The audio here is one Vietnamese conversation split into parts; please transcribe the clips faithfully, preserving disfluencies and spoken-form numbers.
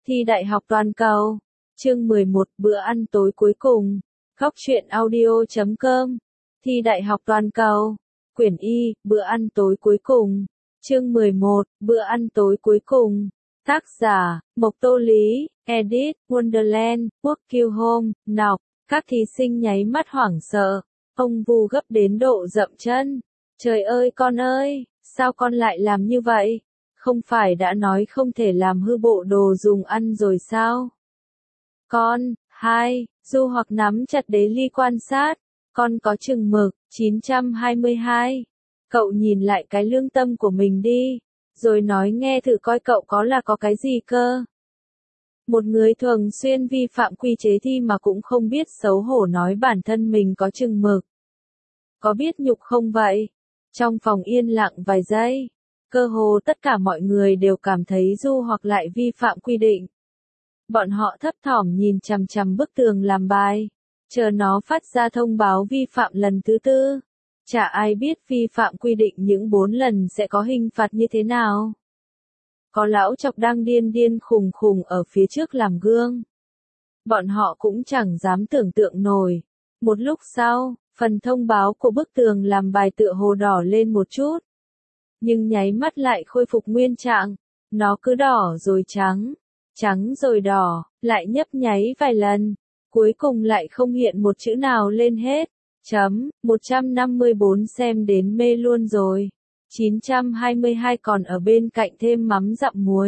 Thi đại học toàn cầu. Chương mười một, bữa ăn tối cuối cùng. Góc truyện audio chấm com. Thi đại học toàn cầu. Quyển Y, bữa ăn tối cuối cùng. Chương mười một, bữa ăn tối cuối cùng. Tác giả, Mộc Tô Lý, Edit, Wonderland, Quốc Kiêu Home, Nọc. Các thí sinh nháy mắt hoảng sợ. Ông Vu gấp đến độ dậm chân. Trời ơi con ơi, sao con lại làm như vậy? Không phải đã nói không thể làm hư bộ đồ dùng ăn rồi sao? Con, hai, Du Hoặc nắm chặt đế ly quan sát. Con có chừng mực, chín trăm hai mươi hai. Cậu nhìn lại cái lương tâm của mình đi, rồi nói nghe thử coi cậu có là có cái gì cơ. Một người thường xuyên vi phạm quy chế thi mà cũng không biết xấu hổ nói bản thân mình có chừng mực. Có biết nhục không vậy? Trong phòng yên lặng vài giây, cơ hồ tất cả mọi người đều cảm thấy Du Hoặc lại vi phạm quy định. Bọn họ thấp thỏm nhìn chằm chằm bức tường làm bài, chờ nó phát ra thông báo vi phạm lần thứ tư. Chả ai biết vi phạm quy định những bốn lần sẽ có hình phạt như thế nào. Có lão chọc đang điên điên khùng khùng ở phía trước làm gương. Bọn họ cũng chẳng dám tưởng tượng nổi. Một lúc sau, phần thông báo của bức tường làm bài tựa hồ đỏ lên một chút. Nhưng nháy mắt lại khôi phục nguyên trạng. Nó cứ đỏ rồi trắng, trắng rồi đỏ, lại nhấp nháy vài lần. Cuối cùng lại không hiện một chữ nào lên hết. Chấm, một trăm năm mươi bốn xem đến mê luôn rồi. chín trăm hai mươi hai còn ở bên cạnh thêm mắm dặm muối.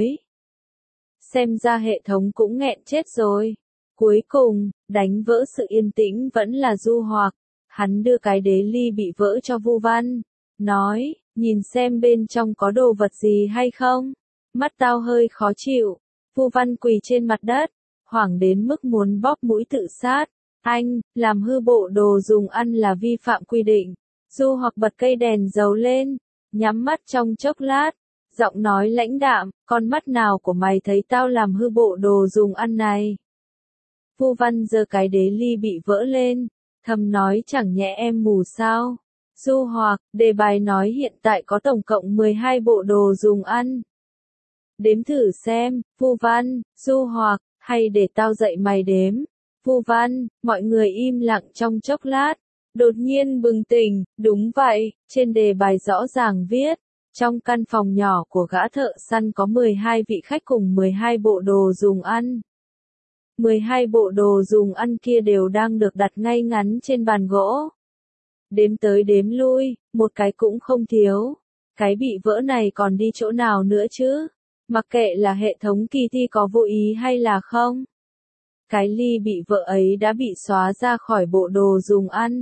Xem ra hệ thống cũng nghẹn chết rồi. Cuối cùng, đánh vỡ sự yên tĩnh vẫn là Du Hoặc. Hắn đưa cái đế ly bị vỡ cho Vu Văn. Nói, nhìn xem bên trong có đồ vật gì hay không. Mắt tao hơi khó chịu. Vu Văn quỳ trên mặt đất, hoảng đến mức muốn bóp mũi tự sát. Anh, làm hư bộ đồ dùng ăn là vi phạm quy định. Du Hoặc bật cây đèn dầu lên, nhắm mắt trong chốc lát, giọng nói lãnh đạm, con mắt nào của mày thấy tao làm hư bộ đồ dùng ăn này? Vu Văn giơ cái đế ly bị vỡ lên, thầm nói chẳng nhẽ em mù sao? Du Hoặc, đề bài nói hiện tại có tổng cộng mười hai bộ đồ dùng ăn. Đếm thử xem, Vu Văn, Du Hoặc, hay để tao dạy mày đếm? Vu Văn, mọi người im lặng trong chốc lát, đột nhiên bừng tỉnh, đúng vậy, trên đề bài rõ ràng viết, trong căn phòng nhỏ của gã thợ săn có mười hai vị khách cùng mười hai bộ đồ dùng ăn. mười hai bộ đồ dùng ăn kia đều đang được đặt ngay ngắn trên bàn gỗ. Đếm tới đếm lui, một cái cũng không thiếu. Cái bị vỡ này còn đi chỗ nào nữa chứ? Mặc kệ là hệ thống kỳ thi có vô ý hay là không. Cái ly bị vỡ ấy đã bị xóa ra khỏi bộ đồ dùng ăn.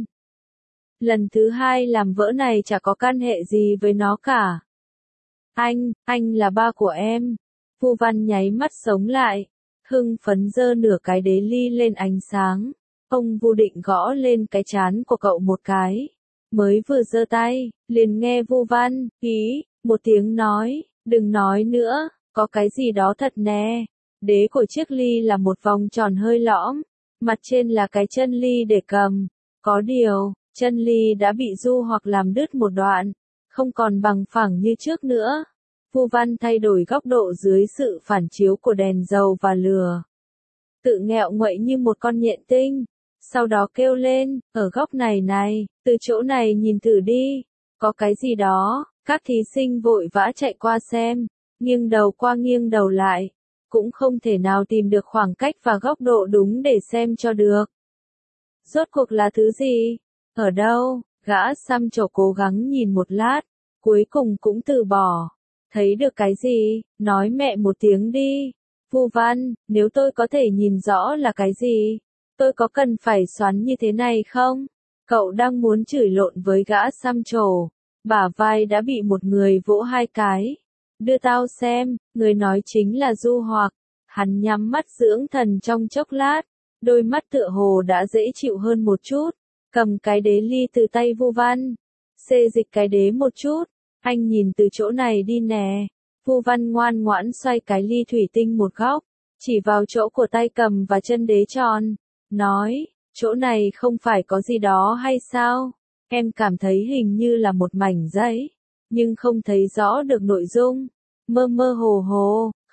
Lần thứ hai làm vỡ này chả có can hệ gì với nó cả. Anh, anh là ba của em. Vu Văn nháy mắt sống lại, hưng phấn giơ nửa cái đế ly lên ánh sáng. Ông Vu định gõ lên cái trán của cậu một cái. Mới vừa giơ tay, liền nghe Vu Văn, ý, một tiếng nói, đừng nói nữa, có cái gì đó thật nè. Đế của chiếc ly là một vòng tròn hơi lõm, mặt trên là cái chân ly để cầm. Có điều, chân ly đã bị Du Hoặc làm đứt một đoạn, không còn bằng phẳng như trước nữa. Vu Văn thay đổi góc độ dưới sự phản chiếu của đèn dầu và lửa. Tự nghẹo nguậy như một con nhện tinh, sau đó kêu lên, ở góc này này, từ chỗ này nhìn thử đi, có cái gì đó. Các thí sinh vội vã chạy qua xem, nghiêng đầu qua nghiêng đầu lại. Cũng không thể nào tìm được khoảng cách và góc độ đúng để xem cho được. Rốt cuộc là thứ gì? Ở đâu? Gã xăm trổ cố gắng nhìn một lát, cuối cùng cũng từ bỏ. Thấy được cái gì? Nói mẹ một tiếng đi. Vu Văn, nếu tôi có thể nhìn rõ là cái gì, tôi có cần phải xoắn như thế này không? Cậu đang muốn chửi lộn với gã xăm trổ, bả vai đã bị một người vỗ hai cái. Đưa tao xem, người nói chính là Du Hoặc. Hắn nhắm mắt dưỡng thần trong chốc lát, đôi mắt tựa hồ đã dễ chịu hơn một chút, cầm cái đế ly từ tay Vu Văn, xê dịch cái đế một chút, anh nhìn từ chỗ này đi nè. Vu Văn ngoan ngoãn xoay cái ly thủy tinh một góc, chỉ vào chỗ của tay cầm và chân đế tròn, nói, chỗ này không phải có gì đó hay sao? Em cảm thấy hình như là một mảnh giấy, nhưng không thấy rõ được nội dung. Mơ mơ hồ hồ,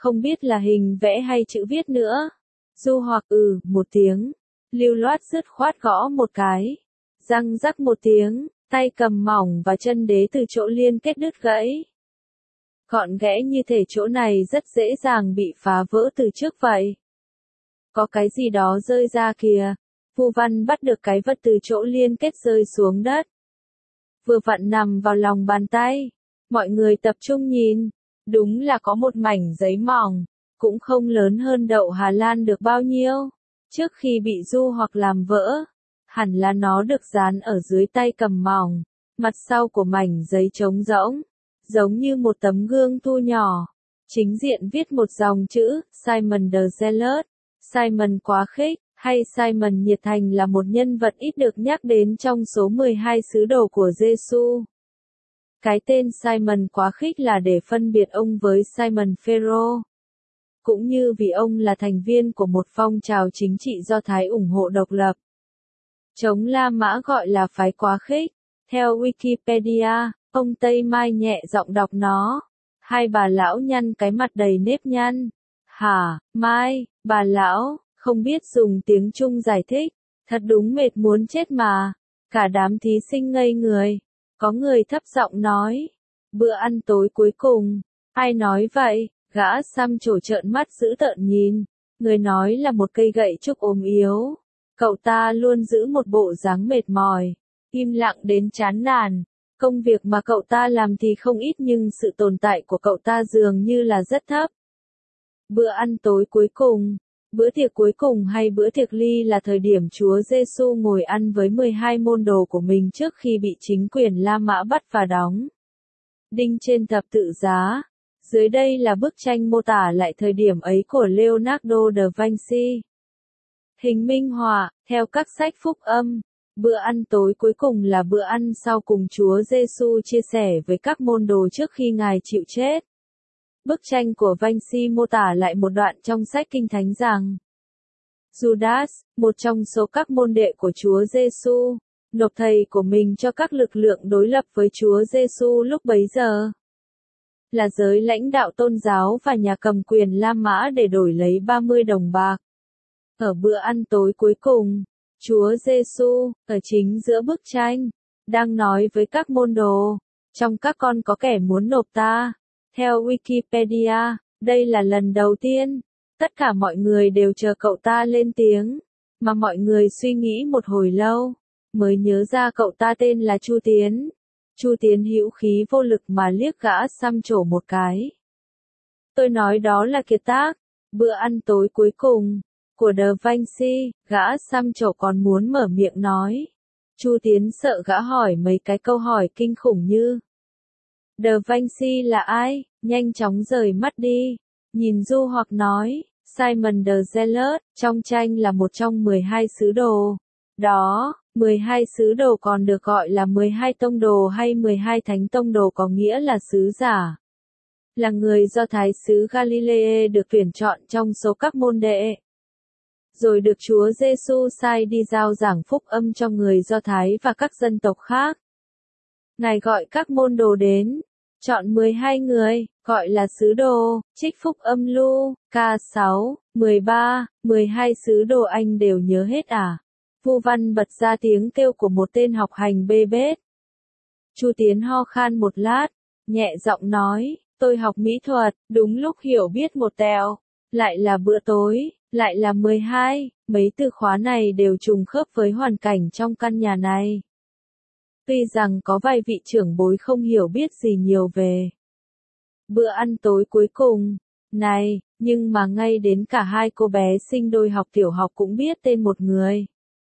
không biết là hình vẽ hay chữ viết nữa. Du Hoặc ừ, một tiếng, lưu loát dứt khoát gõ một cái. Răng rắc một tiếng, tay cầm mỏng và chân đế từ chỗ liên kết đứt gãy. Gọn ghẽ như thể chỗ này rất dễ dàng bị phá vỡ từ trước vậy. Có cái gì đó rơi ra kìa. Vu Văn bắt được cái vật từ chỗ liên kết rơi xuống đất. Vừa vặn nằm vào lòng bàn tay. Mọi người tập trung nhìn. Đúng là có một mảnh giấy mỏng. Cũng không lớn hơn đậu Hà Lan được bao nhiêu. Trước khi bị Du Hoặc làm vỡ. Hẳn là nó được dán ở dưới tay cầm mỏng. Mặt sau của mảnh giấy trống rỗng. Giống như một tấm gương thu nhỏ. Chính diện viết một dòng chữ, Simon the Zealot. Simon quá khích, hay Simon nhiệt thành là một nhân vật ít được nhắc đến trong số mười hai sứ đồ của Giêsu. Cái tên Simon quá khích là để phân biệt ông với Simon Phêrô. Cũng như vì ông là thành viên của một phong trào chính trị Do Thái ủng hộ độc lập. Chống La Mã gọi là phái quá khích. Theo Wikipedia, ông Tây Mai nhẹ giọng đọc nó. Hai bà lão nhăn cái mặt đầy nếp nhăn. Hả, Mai, bà lão, không biết dùng tiếng Trung giải thích. Thật đúng mệt muốn chết mà. Cả đám thí sinh ngây người. Có người thấp giọng nói. Bữa ăn tối cuối cùng. Ai nói vậy? Gã xăm trổ trợn mắt dữ tợn nhìn. Người nói là một cây gậy trúc ốm yếu. Cậu ta luôn giữ một bộ dáng mệt mỏi. Im lặng đến chán nản. Công việc mà cậu ta làm thì không ít nhưng sự tồn tại của cậu ta dường như là rất thấp. Bữa ăn tối cuối cùng, bữa tiệc cuối cùng hay bữa tiệc ly là thời điểm Chúa Giêsu ngồi ăn với mười hai môn đồ của mình trước khi bị chính quyền La Mã bắt và đóng đinh trên thập tự giá. Dưới đây là bức tranh mô tả lại thời điểm ấy của Leonardo da Vinci. Hình minh họa, theo các sách phúc âm. Bữa ăn tối cuối cùng là bữa ăn sau cùng Chúa Giêsu chia sẻ với các môn đồ trước khi Ngài chịu chết. Bức tranh của Vinci mô tả lại một đoạn trong sách Kinh Thánh rằng Judas, một trong số các môn đệ của Chúa Giêsu, nộp thầy của mình cho các lực lượng đối lập với Chúa Giêsu lúc bấy giờ. Là giới lãnh đạo tôn giáo và nhà cầm quyền La Mã để đổi lấy ba mươi đồng bạc. Ở bữa ăn tối cuối cùng, Chúa Giêsu, ở chính giữa bức tranh, đang nói với các môn đồ, trong các con có kẻ muốn nộp ta. Theo Wikipedia, đây là lần đầu tiên, tất cả mọi người đều chờ cậu ta lên tiếng, mà mọi người suy nghĩ một hồi lâu, mới nhớ ra cậu ta tên là Chu Tiến. Chu Tiến hữu khí vô lực mà liếc gã xăm trổ một cái. Tôi nói đó là kiệt tác, bữa ăn tối cuối cùng của Da Vinci. Gã xăm trổ còn muốn mở miệng nói. Chu Tiến sợ gã hỏi mấy cái câu hỏi kinh khủng như Da Vinci là ai? Nhanh chóng rời mắt đi. Nhìn Du Hoặc nói, Simon the Zealot, trong tranh là một trong mười hai sứ đồ. Đó, mười hai sứ đồ còn được gọi là mười hai tông đồ hay mười hai thánh tông đồ có nghĩa là sứ giả. Là người Do Thái xứ Galilee được tuyển chọn trong số các môn đệ. Rồi được Chúa Giêsu sai đi giao giảng phúc âm cho người Do Thái và các dân tộc khác. Ngài gọi các môn đồ đến, chọn mười hai người, gọi là sứ đồ, trích phúc âm Lu, ca sáu, mười ba, mười hai sứ đồ anh đều nhớ hết à? Vu Văn bật ra tiếng kêu của một tên học hành bê bết. Chu Tiến ho khan một lát, nhẹ giọng nói, tôi học mỹ thuật, đúng lúc hiểu biết một tẹo, lại là bữa tối, lại là mười hai, mấy từ khóa này đều trùng khớp với hoàn cảnh trong căn nhà này. Tuy rằng có vài vị trưởng bối không hiểu biết gì nhiều về bữa ăn tối cuối cùng này, nhưng mà ngay đến cả hai cô bé sinh đôi học tiểu học cũng biết tên một người.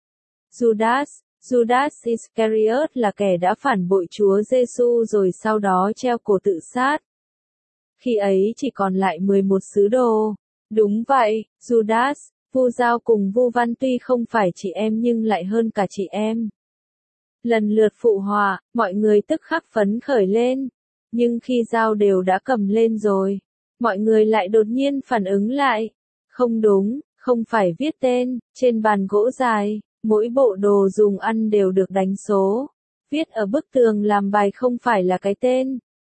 Judas, Judas Iscariot là kẻ đã phản bội Chúa Giêsu rồi sau đó treo cổ tự sát. Khi ấy chỉ còn lại mười một sứ đồ. Đúng vậy, Judas, Vu Giao cùng Vu Văn tuy không phải chị em nhưng lại hơn cả chị em. Lần lượt phụ họa, mọi người tức khắc phấn khởi lên. Nhưng khi Giao đều đã cầm lên rồi, mọi người lại đột nhiên phản ứng lại. Không đúng, không phải viết tên, trên bàn gỗ dài, mỗi bộ đồ dùng ăn đều được đánh số. Viết ở bức tường làm bài không phải là cái tên.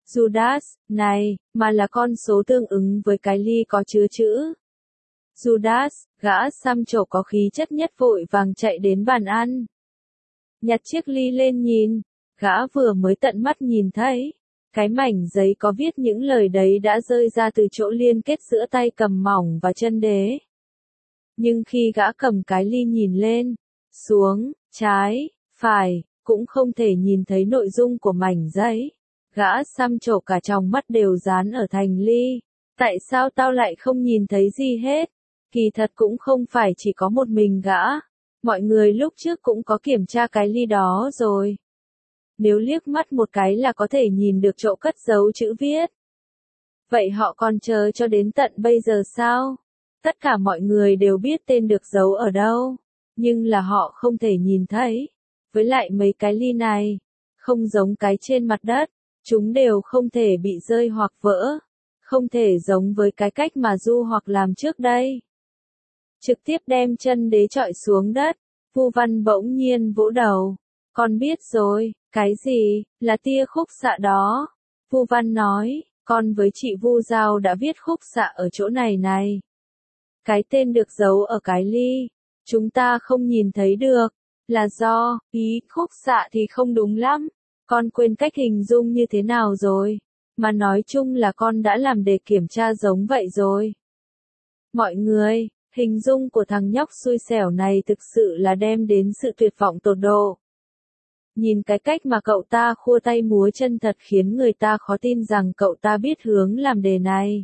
Judas, này, mà là con số tương ứng với cái ly có chứa chữ. Judas, gã xăm trổ có khí chất nhất vội vàng chạy đến bàn ăn. Nhặt chiếc ly lên nhìn, gã vừa mới tận mắt nhìn thấy. Cái mảnh giấy có viết những lời đấy đã rơi ra từ chỗ liên kết giữa tay cầm mỏng và chân đế. Nhưng khi gã cầm cái ly nhìn lên, xuống, trái, phải, cũng không thể nhìn thấy nội dung của mảnh giấy. Gã xăm trổ cả tròng mắt đều dán ở thành ly. Tại sao tao lại không nhìn thấy gì hết? Kỳ thật cũng không phải chỉ có một mình gã. Mọi người lúc trước cũng có kiểm tra cái ly đó rồi. Nếu liếc mắt một cái là có thể nhìn được chỗ cất giấu chữ viết. Vậy họ còn chờ cho đến tận bây giờ sao? Tất cả mọi người đều biết tên được giấu ở đâu, nhưng là họ không thể nhìn thấy. Với lại mấy cái ly này, không giống cái trên mặt đất, chúng đều không thể bị rơi hoặc vỡ, không thể giống với cái cách mà Du Hoặc làm trước đây. Trực tiếp đem chân đế chọi xuống đất, Vu Văn bỗng nhiên vỗ đầu. Con biết rồi, cái gì, là tia khúc xạ đó. Vu Văn nói, con với chị Vu Giao đã viết khúc xạ ở chỗ này này. Cái tên được giấu ở cái ly, chúng ta không nhìn thấy được, là do, ý, khúc xạ thì không đúng lắm. Con quên cách hình dung như thế nào rồi, mà nói chung là con đã làm đề kiểm tra giống vậy rồi. Mọi người, hình dung của thằng nhóc xui xẻo này thực sự là đem đến sự tuyệt vọng tột độ. Nhìn cái cách mà cậu ta khua tay múa chân thật khiến người ta khó tin rằng cậu ta biết hướng làm đề này.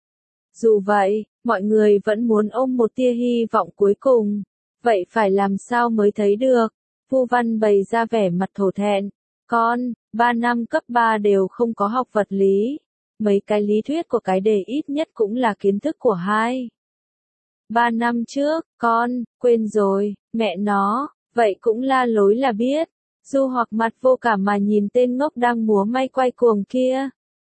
Dù vậy, mọi người vẫn muốn ôm một tia hy vọng cuối cùng. Vậy phải làm sao mới thấy được? Vu Văn bày ra vẻ mặt thổ thẹn. Con, ba năm cấp ba đều không có học vật lý. Mấy cái lý thuyết của cái đề ít nhất cũng là kiến thức của hai. Ba năm trước, con, quên rồi, mẹ nó, vậy cũng la lối là biết. Du Hoặc mặt vô cảm mà nhìn tên ngốc đang múa may quay cuồng kia.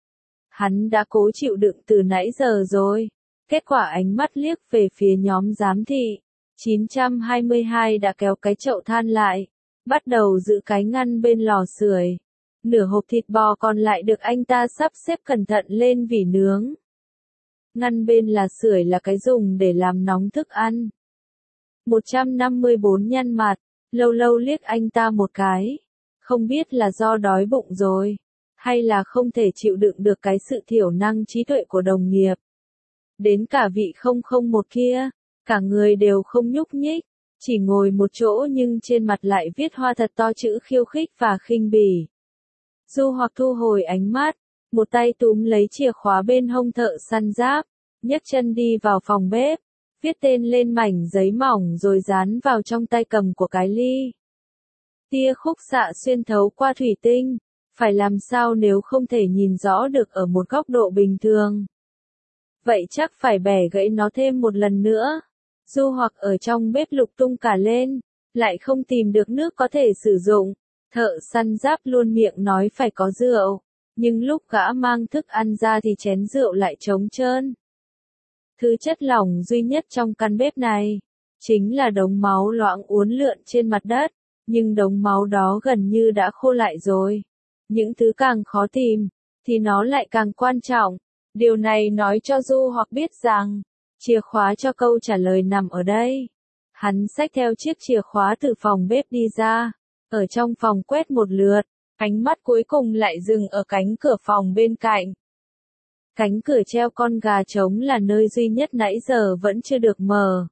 Hắn đã cố chịu đựng từ nãy giờ rồi. Kết quả ánh mắt liếc về phía nhóm giám thị. chín trăm hai mươi hai đã kéo cái chậu than lại, bắt đầu giữ cái ngăn bên lò sưởi. Nửa hộp thịt bò còn lại được anh ta sắp xếp cẩn thận lên vỉ nướng. Ngăn bên là sưởi là cái dùng để làm nóng thức ăn. một trăm năm mươi bốn nhăn mặt, lâu lâu liếc anh ta một cái. Không biết là do đói bụng rồi, hay là không thể chịu đựng được cái sự thiểu năng trí tuệ của đồng nghiệp. Đến cả vị không không một kia, cả người đều không nhúc nhích, chỉ ngồi một chỗ nhưng trên mặt lại viết hoa thật to chữ khiêu khích và khinh bỉ. Du Hoặc thu hồi ánh mắt, một tay túm lấy chìa khóa bên hông thợ săn giáp, nhấc chân đi vào phòng bếp, viết tên lên mảnh giấy mỏng rồi dán vào trong tay cầm của cái ly. Tia khúc xạ xuyên thấu qua thủy tinh, phải làm sao nếu không thể nhìn rõ được ở một góc độ bình thường. Vậy chắc phải bẻ gãy nó thêm một lần nữa. Du Hoặc ở trong bếp lục tung cả lên, lại không tìm được nước có thể sử dụng. Thợ săn giáp luôn miệng nói phải có rượu, nhưng lúc gã mang thức ăn ra thì chén rượu lại trống trơn. Thứ chất lỏng duy nhất trong căn bếp này, chính là đống máu loãng uốn lượn trên mặt đất, nhưng đống máu đó gần như đã khô lại rồi. Những thứ càng khó tìm, thì nó lại càng quan trọng. Điều này nói cho Du Hoặc biết rằng, chìa khóa cho câu trả lời nằm ở đây. Hắn xách theo chiếc chìa khóa từ phòng bếp đi ra, ở trong phòng quét một lượt, ánh mắt cuối cùng lại dừng ở cánh cửa phòng bên cạnh. Cánh cửa treo con gà trống là nơi duy nhất nãy giờ vẫn chưa được mở.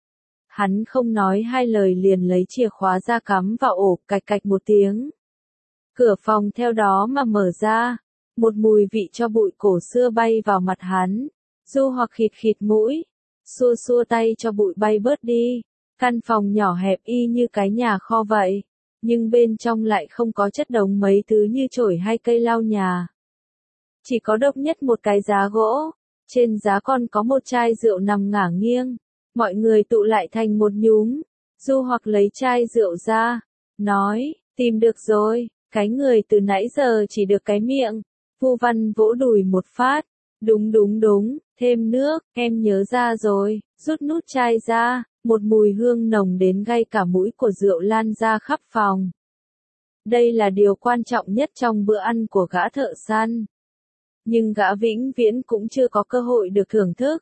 Hắn không nói hai lời liền lấy chìa khóa ra cắm vào ổ, cạch cạch một tiếng. Cửa phòng theo đó mà mở ra, một mùi vị cho bụi cổ xưa bay vào mặt hắn. Du Hoặc khịt khịt mũi, xua xua tay cho bụi bay bớt đi. Căn phòng nhỏ hẹp y như cái nhà kho vậy, nhưng bên trong lại không có chất đống mấy thứ như chổi hay cây lau nhà. Chỉ có độc nhất một cái giá gỗ, trên giá còn có một chai rượu nằm ngả nghiêng. Mọi người tụ lại thành một nhúm. Du Hoặc lấy chai rượu ra, nói, tìm được rồi, cái người từ nãy giờ chỉ được cái miệng. Vu Văn vỗ đùi một phát, đúng đúng đúng, thêm nước, em nhớ ra rồi, rút nút chai ra, một mùi hương nồng đến gây cả mũi của rượu lan ra khắp phòng. Đây là điều quan trọng nhất trong bữa ăn của gã thợ săn. nhưng gã vĩnh viễn cũng chưa có cơ hội được thưởng thức.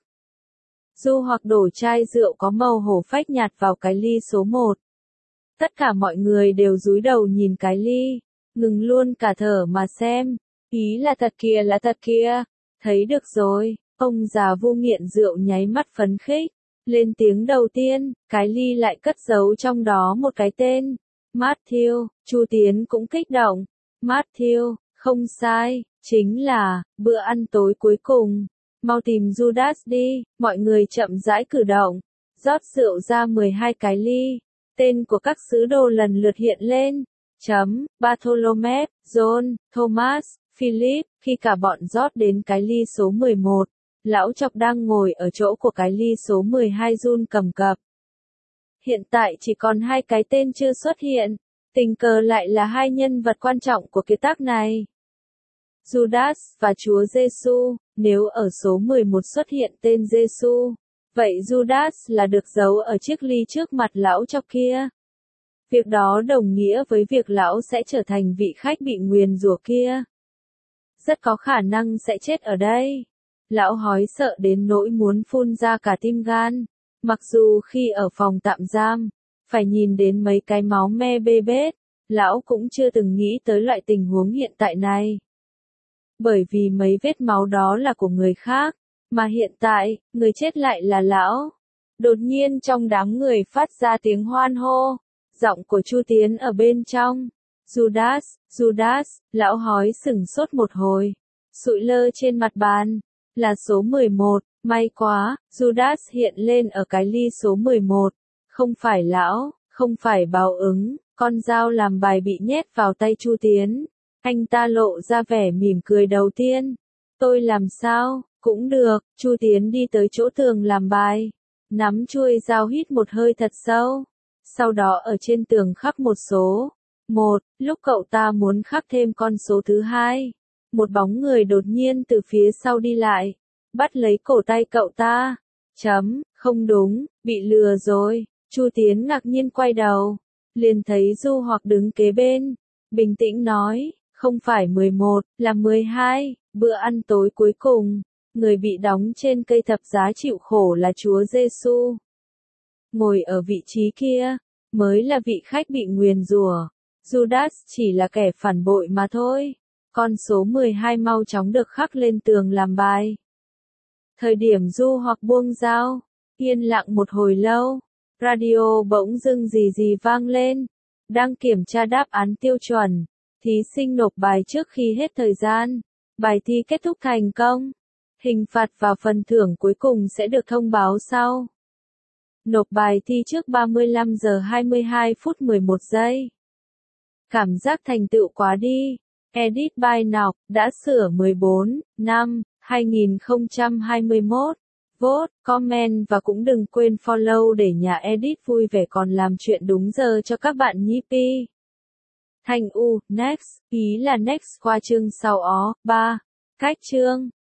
Du Hoặc đổ chai rượu có màu hổ phách nhạt vào cái ly số một. Tất cả mọi người đều cúi đầu nhìn cái ly, ngừng luôn cả thở mà xem. Ý là thật kìa, là thật kìa. Thấy được rồi, ông già vô nghiện rượu nháy mắt phấn khích. Lên tiếng đầu tiên, cái ly lại cất giấu trong đó một cái tên. Matthew. Chu Tiến cũng kích động. Matthew, không sai, chính là, bữa ăn tối cuối cùng. Mau tìm Judas đi, mọi người chậm rãi cử động. Rót rượu ra mười hai cái ly. Tên của các sứ đồ lần lượt hiện lên. Chấm, Bartholomew, John, Thomas, Philip. Khi cả bọn rót đến cái ly số mười một, lão Chọc đang ngồi ở chỗ của cái ly số mười hai run cầm cập. Hiện tại chỉ còn hai cái tên chưa xuất hiện. Tình cờ lại là hai nhân vật quan trọng của kiệt tác này. Judas và Chúa Giêsu. Nếu ở số mười một xuất hiện tên Giêsu, vậy Judas là được giấu ở chiếc ly trước mặt lão Chọc kia. Việc đó đồng nghĩa với việc lão sẽ trở thành vị khách bị nguyền rủa kia. Rất có khả năng sẽ chết ở đây. Lão hói sợ đến nỗi muốn phun ra cả tim gan. Mặc dù khi ở phòng tạm giam, phải nhìn đến mấy cái máu me bê bết, lão cũng chưa từng nghĩ tới loại tình huống hiện tại này. Bởi vì mấy vết máu đó là của người khác, mà hiện tại, người chết lại là lão. Đột nhiên trong đám người phát ra tiếng hoan hô, giọng của Chu Tiến ở bên trong. Judas, Judas, lão hói sửng sốt một hồi, sụi lơ trên mặt bàn. Là số mười một, may quá, Judas hiện lên ở cái ly số mười một. Không phải lão, không phải báo ứng, con dao làm bài bị nhét vào tay Chu Tiến. Anh ta lộ ra vẻ mỉm cười đầu tiên. Tôi làm sao, cũng được, Chu Tiến đi tới chỗ tường làm bài. Nắm chuôi dao hít một hơi thật sâu. Sau đó ở trên tường khắc một số. Một, lúc cậu ta muốn khắc thêm con số thứ hai. Một bóng người đột nhiên từ phía sau đi lại. Bắt lấy cổ tay cậu ta. Chấm, không đúng, bị lừa rồi. Chu Tiến ngạc nhiên quay đầu. Liền thấy Du Hoặc đứng kế bên. Bình tĩnh nói, không phải mười một, là mười hai, bữa ăn tối cuối cùng. Người bị đóng trên cây thập giá chịu khổ là Chúa Giêsu. Ngồi ở vị trí kia, mới là vị khách bị nguyền rủa. Judas chỉ là kẻ phản bội mà thôi. Con số mười hai mau chóng được khắc lên tường làm bài. Thời điểm Du Hoặc buông dao, yên lặng một hồi lâu, radio bỗng dưng gì gì vang lên. Đang kiểm tra đáp án tiêu chuẩn, thí sinh nộp bài trước khi hết thời gian. Bài thi kết thúc thành công. Hình phạt và phần thưởng cuối cùng sẽ được thông báo sau. Nộp bài thi trước ba mươi lăm giờ hai mươi hai phút mười một giây. Cảm giác thành tựu quá đi. Edit by Ngọc, đã sửa mười bốn, năm, hai nghìn không trăm hai mươi mốt. Vote, comment và cũng đừng quên follow để nhà edit vui vẻ còn làm chuyện đúng giờ cho các bạn nhé pi. Thành U, next, ý là next qua chương sau ó, ba. Cách chương.